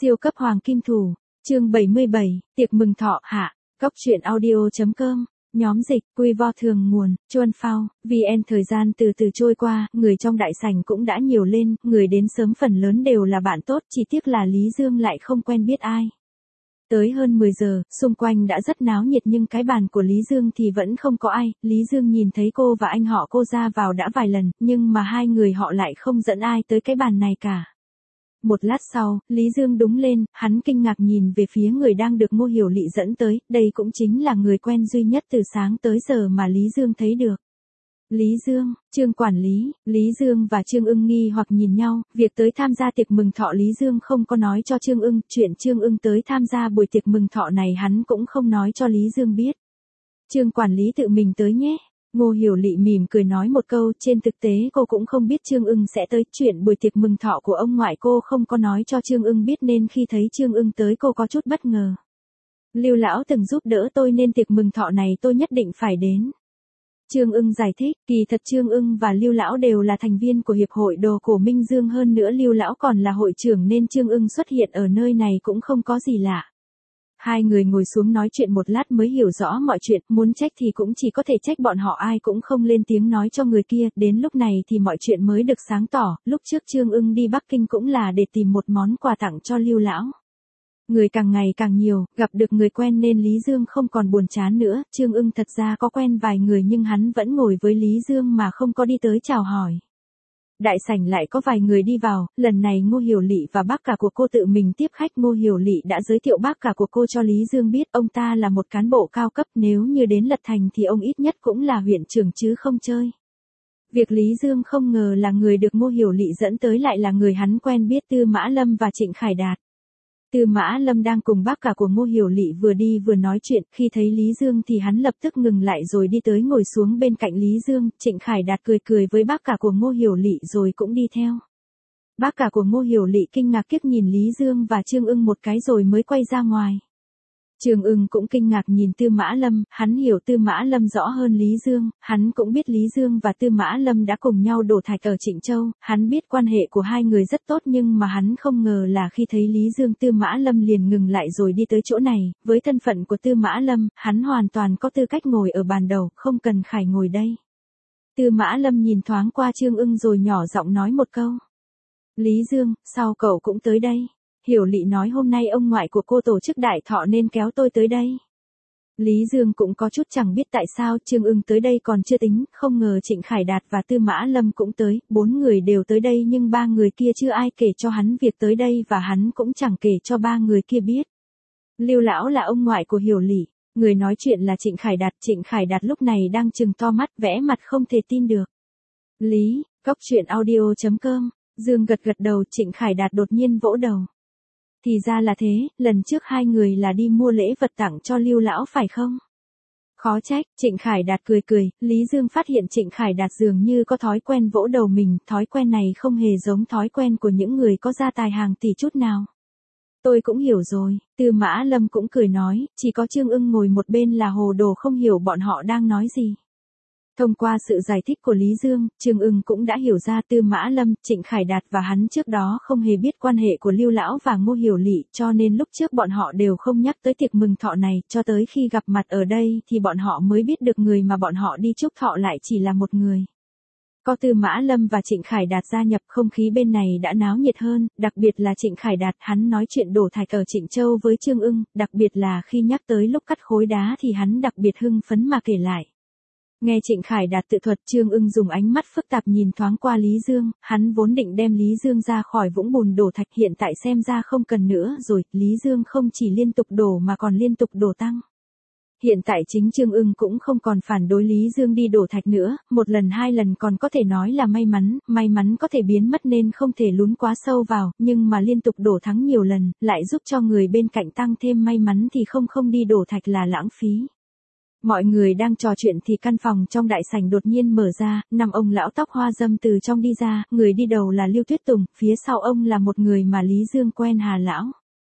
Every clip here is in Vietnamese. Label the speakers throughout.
Speaker 1: Siêu cấp hoàng kim thủ, chương 77, tiệc mừng thọ hạ, Cóc truyện audio.com, nhóm dịch, quy vo thường nguồn, Chuan Phao, VN. Thời gian từ từ trôi qua, người trong đại sảnh cũng đã nhiều lên, người đến sớm phần lớn đều là bạn tốt, chỉ tiếc là Lý Dương lại không quen biết ai. Tới hơn 10 giờ, xung quanh đã rất náo nhiệt nhưng cái bàn của Lý Dương thì vẫn không có ai, Lý Dương nhìn thấy cô và anh họ cô ra vào đã vài lần, nhưng mà hai người họ lại không dẫn ai tới cái bàn này cả. Một lát sau, Lý Dương đúng lên, hắn kinh ngạc nhìn về phía người đang được Ngô Hiểu Lị dẫn tới, đây cũng chính là người quen duy nhất từ sáng tới giờ mà Lý Dương thấy được. Lý Dương, Trương quản lý, Lý Dương và Trương Ưng nghi hoặc nhìn nhau, việc tới tham gia tiệc mừng thọ Lý Dương không có nói cho Trương Ưng, chuyện Trương Ưng tới tham gia buổi tiệc mừng thọ này hắn cũng không nói cho Lý Dương biết. Trương quản lý tự mình tới nhé. Ngô Hiểu Lị mỉm cười nói một câu, trên thực tế cô cũng không biết Trương Ưng sẽ tới, chuyện buổi tiệc mừng thọ của ông ngoại cô không có nói cho Trương Ưng biết nên khi thấy Trương Ưng tới cô có chút bất ngờ. Lưu lão từng giúp đỡ tôi nên tiệc mừng thọ này tôi nhất định phải đến. Trương Ưng giải thích, kỳ thật Trương Ưng và Lưu lão đều là thành viên của Hiệp hội Đồ Cổ Minh Dương, hơn nữa Lưu lão còn là hội trưởng nên Trương Ưng xuất hiện ở nơi này cũng không có gì lạ. Hai người ngồi xuống nói chuyện một lát mới hiểu rõ mọi chuyện, muốn trách thì cũng chỉ có thể trách bọn họ, ai cũng không lên tiếng nói cho người kia, đến lúc này thì mọi chuyện mới được sáng tỏ, lúc trước Trương Ưng đi Bắc Kinh cũng là để tìm một món quà tặng cho Lưu lão. Người càng ngày càng nhiều, gặp được người quen nên Lý Dương không còn buồn chán nữa, Trương Ưng thật ra có quen vài người nhưng hắn vẫn ngồi với Lý Dương mà không có đi tới chào hỏi. Đại sảnh lại có vài người đi vào, lần này Ngô Hiểu Lị và bác cả của cô tự mình tiếp khách. Ngô Hiểu Lị đã giới thiệu bác cả của cô cho Lý Dương biết, ông ta là một cán bộ cao cấp, nếu như đến Lật Thành thì ông ít nhất cũng là huyện trưởng chứ không chơi. Việc Lý Dương không ngờ là người được Ngô Hiểu Lị dẫn tới lại là người hắn quen biết, Tư Mã Lâm và Trịnh Khải Đạt. Tư Mã Lâm đang cùng bác cả của Ngô Hiểu Lị vừa đi vừa nói chuyện, khi thấy Lý Dương thì hắn lập tức ngừng lại rồi đi tới ngồi xuống bên cạnh Lý Dương. Trịnh Khải Đạt cười cười với bác cả của Ngô Hiểu Lị rồi cũng đi theo. Bác cả của Ngô Hiểu Lị kinh ngạc kiếp nhìn Lý Dương và Trương Ưng một cái rồi mới quay ra ngoài. Trương Ưng cũng kinh ngạc nhìn Tư Mã Lâm, hắn hiểu Tư Mã Lâm rõ hơn Lý Dương, hắn cũng biết Lý Dương và Tư Mã Lâm đã cùng nhau đổ thạch ở Trịnh Châu, hắn biết quan hệ của hai người rất tốt nhưng mà hắn không ngờ là khi thấy Lý Dương Tư Mã Lâm liền ngừng lại rồi đi tới chỗ này, với thân phận của Tư Mã Lâm, hắn hoàn toàn có tư cách ngồi ở bàn đầu, không cần Khải ngồi đây. Tư Mã Lâm nhìn thoáng qua Trương Ưng rồi nhỏ giọng nói một câu. Lý Dương, sao cậu cũng tới đây? Hiểu Lị nói hôm nay ông ngoại của cô tổ chức đại thọ nên kéo tôi tới đây. Lý Dương cũng có chút chẳng biết tại sao Trương Ưng tới đây còn chưa tính, không ngờ Trịnh Khải Đạt và Tư Mã Lâm cũng tới, 4 người đều tới đây nhưng 3 người kia chưa ai kể cho hắn việc tới đây và hắn cũng chẳng kể cho 3 người kia biết. Lưu lão là ông ngoại của Hiểu Lị, người nói chuyện là Trịnh Khải Đạt lúc này đang trừng to mắt vẽ mặt không thể tin được. Lý, Cóc truyện audio.com, Dương gật đầu. Trịnh Khải Đạt đột nhiên vỗ đầu. Thì ra là thế, lần trước hai người là đi mua lễ vật tặng cho Lưu lão phải không? Khó trách, Trịnh Khải Đạt cười, Lý Dương phát hiện Trịnh Khải Đạt dường như có thói quen vỗ đầu mình, thói quen này không hề giống thói quen của những người có gia tài hàng tỷ chút nào. Tôi cũng hiểu rồi, Tư Mã Lâm cũng cười nói, chỉ có Trương Ưng ngồi một bên là hồ đồ không hiểu bọn họ đang nói gì. Thông qua sự giải thích của Lý Dương, Trương Ưng cũng đã hiểu ra Tư Mã Lâm, Trịnh Khải Đạt và hắn trước đó không hề biết quan hệ của Lưu lão và Ngô Hiểu Lị, cho nên lúc trước bọn họ đều không nhắc tới tiệc mừng thọ này, cho tới khi gặp mặt ở đây thì bọn họ mới biết được người mà bọn họ đi chúc thọ lại chỉ là một người. Có Tư Mã Lâm và Trịnh Khải Đạt gia nhập, không khí bên này đã náo nhiệt hơn, đặc biệt là Trịnh Khải Đạt, hắn nói chuyện đổ thạch ở Trịnh Châu với Trương Ưng, đặc biệt là khi nhắc tới lúc cắt khối đá thì hắn đặc biệt hưng phấn mà kể lại. Nghe Trịnh Khải Đạt tự thuật, Trương Ưng dùng ánh mắt phức tạp nhìn thoáng qua Lý Dương, hắn vốn định đem Lý Dương ra khỏi vũng bùn đổ thạch, hiện tại xem ra không cần nữa rồi, Lý Dương không chỉ liên tục đổ mà còn liên tục đổ tăng. Hiện tại chính Trương Ưng cũng không còn phản đối Lý Dương đi đổ thạch nữa, một lần hai lần còn có thể nói là may mắn có thể biến mất nên không thể lún quá sâu vào, nhưng mà liên tục đổ thắng nhiều lần, lại giúp cho người bên cạnh tăng thêm may mắn thì không đi đổ thạch là lãng phí. Mọi người đang trò chuyện thì căn phòng trong đại sảnh đột nhiên mở ra, 5 ông lão tóc hoa râm từ trong đi ra, người đi đầu là Lưu Tuyết Tùng, phía sau ông là một người mà Lý Dương quen, Hà lão.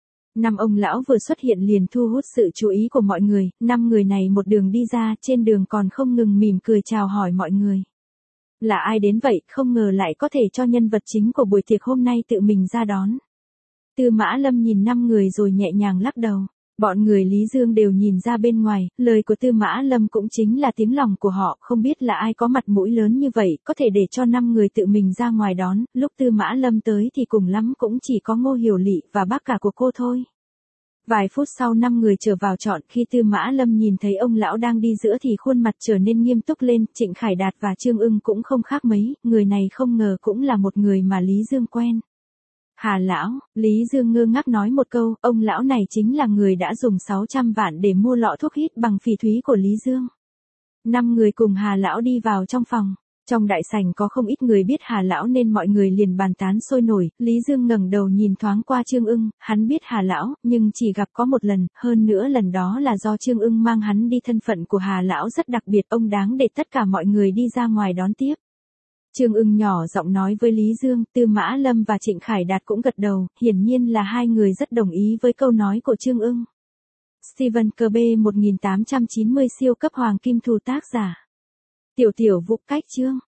Speaker 1: 5 ông lão vừa xuất hiện liền thu hút sự chú ý của mọi người, 5 người này một đường đi ra, trên đường còn không ngừng mỉm cười chào hỏi mọi người. Là ai đến vậy, không ngờ lại có thể cho nhân vật chính của buổi tiệc hôm nay tự mình ra đón. Tư Mã Lâm nhìn 5 người rồi nhẹ nhàng lắc đầu. Bọn người Lý Dương đều nhìn ra bên ngoài, lời của Tư Mã Lâm cũng chính là tiếng lòng của họ, không biết là ai có mặt mũi lớn như vậy, có thể để cho 5 người tự mình ra ngoài đón, lúc Tư Mã Lâm tới thì cùng lắm cũng chỉ có Ngô Hiểu Lị và bác cả của cô thôi. Vài phút sau 5 người trở vào trọn, khi Tư Mã Lâm nhìn thấy ông lão đang đi giữa thì khuôn mặt trở nên nghiêm túc lên, Trịnh Khải Đạt và Trương Ưng cũng không khác mấy, người này không ngờ cũng là một người mà Lý Dương quen. Hà lão, Lý Dương ngơ ngác nói một câu, ông lão này chính là người đã dùng 600 vạn để mua lọ thuốc hít bằng phỉ thúy của Lý Dương. 5 người cùng Hà lão đi vào trong phòng. Trong đại sảnh có không ít người biết Hà lão nên mọi người liền bàn tán sôi nổi, Lý Dương ngẩng đầu nhìn thoáng qua Trương Ưng, hắn biết Hà lão, nhưng chỉ gặp có một lần, hơn nữa lần đó là do Trương Ưng mang hắn đi, thân phận của Hà lão rất đặc biệt, ông đáng để tất cả mọi người đi ra ngoài đón tiếp. Trương Ưng nhỏ giọng nói với Lý Dương, Tư Mã Lâm và Trịnh Khải Đạt cũng gật đầu, hiển nhiên là hai người rất đồng ý với câu nói của Trương Ưng. Stephen Kirby 1890 siêu cấp hoàng kim thù tác giả. Tiểu Vũ cách chương.